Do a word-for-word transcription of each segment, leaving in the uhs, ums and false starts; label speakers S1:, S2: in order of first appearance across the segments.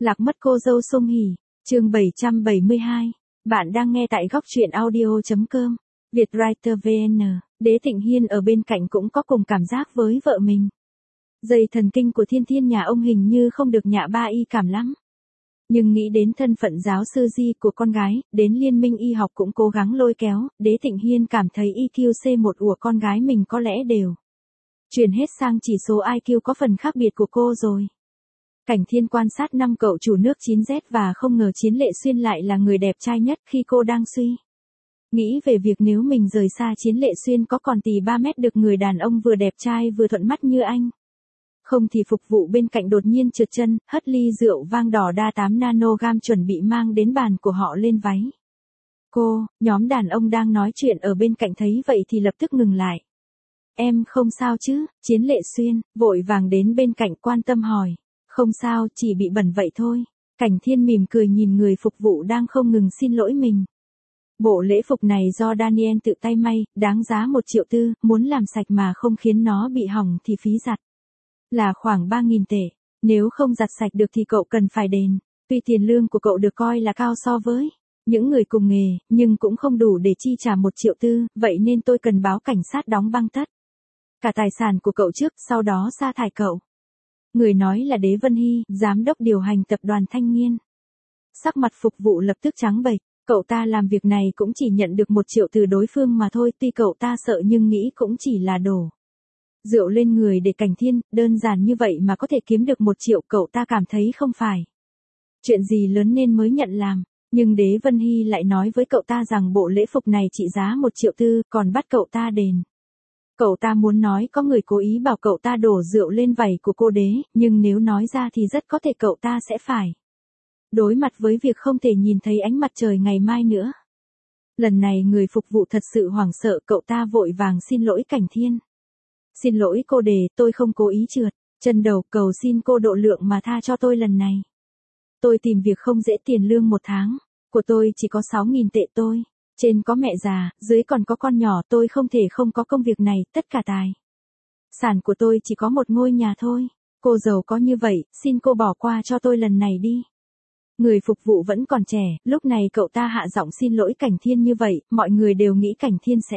S1: Lạc mất cô dâu Song Hỷ, chương bảy trăm bảy mươi hai. Bạn đang nghe tại góc truyện audio.com. Vietwriter vê en. Đế Thịnh Hiên ở bên cạnh cũng có cùng cảm giác với vợ mình. Dây thần kinh của Thiên Thiên nhà ông hình như không được nhạ ba y cảm lắm. Nhưng nghĩ đến thân phận giáo sư Di của con gái, đến liên minh y học cũng cố gắng lôi kéo, Đế Thịnh Hiên cảm thấy i kiu xê một của con gái mình có lẽ đều chuyển hết sang chỉ số i kiu có phần khác biệt của cô rồi. Cảnh Thiên quan sát năm cậu chủ nước chín Z và không ngờ Chiến Lệ Xuyên lại là người đẹp trai nhất khi cô đang suy nghĩ về việc nếu mình rời xa Chiến Lệ Xuyên có còn tì ba mét được người đàn ông vừa đẹp trai vừa thuận mắt như anh. Không thì phục vụ bên cạnh đột nhiên trượt chân, hất ly rượu vang đỏ đa tám nanogam chuẩn bị mang đến bàn của họ lên váy. Cô, nhóm đàn ông đang nói chuyện ở bên cạnh thấy vậy thì lập tức ngừng lại. Em không sao chứ? Chiến Lệ Xuyên vội vàng đến bên cạnh quan tâm hỏi. Không sao, chỉ bị bẩn vậy thôi. Cảnh Thiên mỉm cười nhìn người phục vụ đang không ngừng xin lỗi mình. Bộ lễ phục này do Daniel tự tay may, đáng giá một triệu tư, muốn làm sạch mà không khiến nó bị hỏng thì phí giặt là khoảng ba nghìn tệ. Nếu không giặt sạch được thì cậu cần phải đền. Tuy tiền lương của cậu được coi là cao so với những người cùng nghề, nhưng cũng không đủ để chi trả một triệu tư, vậy nên tôi cần báo cảnh sát đóng băng tất cả tài sản của cậu trước, sau đó sa thải cậu. Người nói là Đế Vân Hy, giám đốc điều hành tập đoàn Thanh Nghiên. Sắc mặt phục vụ lập tức trắng bệch, cậu ta làm việc này cũng chỉ nhận được một triệu từ đối phương mà thôi, tuy cậu ta sợ nhưng nghĩ cũng chỉ là đổ rượu lên người để Cảnh Thiên, đơn giản như vậy mà có thể kiếm được một triệu, cậu ta cảm thấy không phải chuyện gì lớn nên mới nhận làm. Nhưng Đế Vân Hy lại nói với cậu ta rằng bộ lễ phục này trị giá một triệu tư, còn bắt cậu ta đền. Cậu ta muốn nói có người cố ý bảo cậu ta đổ rượu lên vảy của cô Đế, nhưng nếu nói ra thì rất có thể cậu ta sẽ phải đối mặt với việc không thể nhìn thấy ánh mặt trời ngày mai nữa. Lần này người phục vụ thật sự hoảng sợ, cậu ta vội vàng xin lỗi Cảnh Thiên. Xin lỗi cô Đế, tôi không cố ý trượt chân đầu, cầu xin cô độ lượng mà tha cho tôi lần này. Tôi tìm việc không dễ, tiền lương một tháng của tôi chỉ có sáu nghìn tệ tôi. Trên có mẹ già, dưới còn có con nhỏ, tôi không thể không có công việc này, tất cả tài sản của tôi chỉ có một ngôi nhà thôi. Cô giàu có như vậy, xin cô bỏ qua cho tôi lần này đi. Người phục vụ vẫn còn trẻ, lúc này cậu ta hạ giọng xin lỗi Cảnh Thiên như vậy, mọi người đều nghĩ Cảnh Thiên sẽ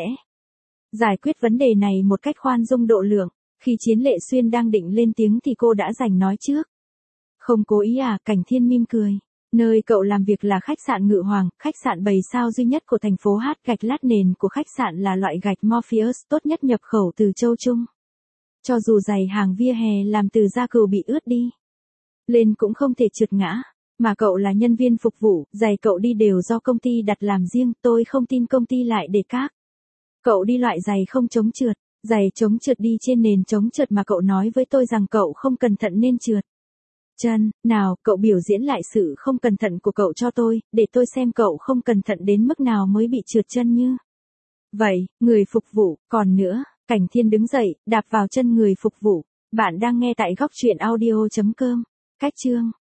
S1: giải quyết vấn đề này một cách khoan dung độ lượng. Khi Chiến Lệ Xuyên đang định lên tiếng thì cô đã giành nói trước. Không cố ý à? Cảnh Thiên mỉm cười. Nơi cậu làm việc là khách sạn Ngự Hoàng, khách sạn bảy sao duy nhất của thành phố Hát, gạch lát nền của khách sạn là loại gạch Morpheus tốt nhất nhập khẩu từ châu Trung. Cho dù giày hàng vỉa hè làm từ da cừu bị ướt đi lên cũng không thể trượt ngã. Mà cậu là nhân viên phục vụ, giày cậu đi đều do công ty đặt làm riêng, tôi không tin công ty lại để các cậu đi loại giày không chống trượt. Giày chống trượt đi trên nền chống trượt mà cậu nói với tôi rằng cậu không cẩn thận nên trượt chân. Nào, cậu biểu diễn lại sự không cẩn thận của cậu cho tôi, để tôi xem cậu không cẩn thận đến mức nào mới bị trượt chân như vậy. Người phục vụ, còn nữa, Cảnh Thiên đứng dậy, đạp vào chân người phục vụ. Bạn đang nghe tại góc truyện audio.com. Cách chương